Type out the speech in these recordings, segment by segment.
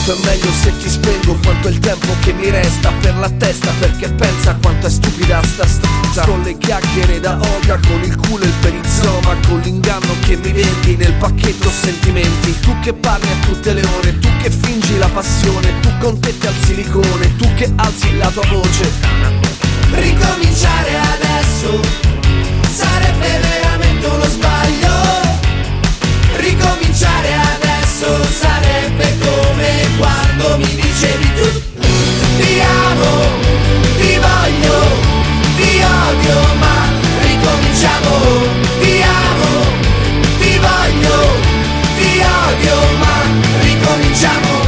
Quanto è meglio se ti spengo, quanto è il tempo che mi resta per la testa, perché pensa quanto è stupida sta stazza. Con le chiacchiere da oca, con il culo e il perizoma, con l'inganno che mi vendi nel pacchetto sentimenti. Tu che parli a tutte le ore, tu che fingi la passione, tu con te ti alzi l'icone, tu che alzi la tua voce. Ricominciare adesso sarebbe veramente uno sbaglio. Ricominciare adesso sarebbe come quando mi dicevi tu: ti amo, ti voglio, ti odio, ma ricominciamo. Ti amo, ti voglio, ti odio, ma ricominciamo.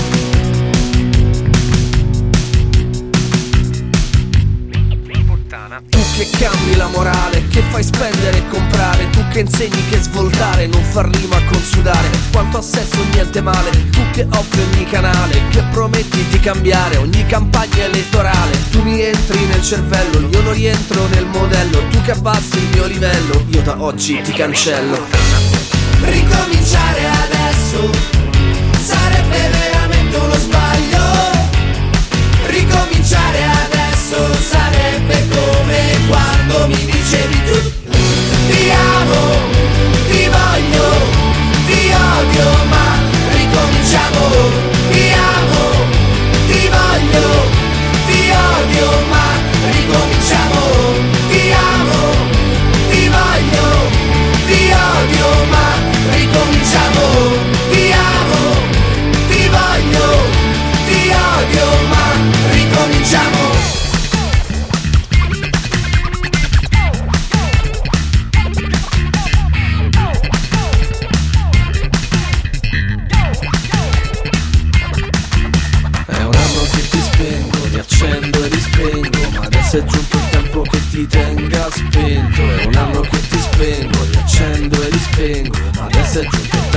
Tu che cambi la morale, che fai spendere e comprare, tu che insegni che svoltare non fa rima con sudare. Quanto a sesso niente male, tu che offri ogni canale, che prometti di cambiare ogni campagna elettorale. Tu mi entri nel cervello, io non rientro nel modello, tu che abbassi il mio livello, io da oggi ti cancello. Ricominciare adesso sarebbe veramente uno sbaglio. Ricominciare adesso sarebbe come quando mi dicevi tu: ti amo, ti voglio, ti odio, ma ricominciamo. Ti amo, ti voglio, ti odio, ma ricominciamo. Ti amo, ti voglio, ti odio, ma ricominciamo. Ti amo, ti voglio, ti odio, ma ricominciamo. È un anno che ti spengo, riaccendo e rispengo, ma adesso è giunto il tempo che ti tenga spento. È un anno che ti spengo, riaccendo e rispengo, ma adesso è giunto il tempo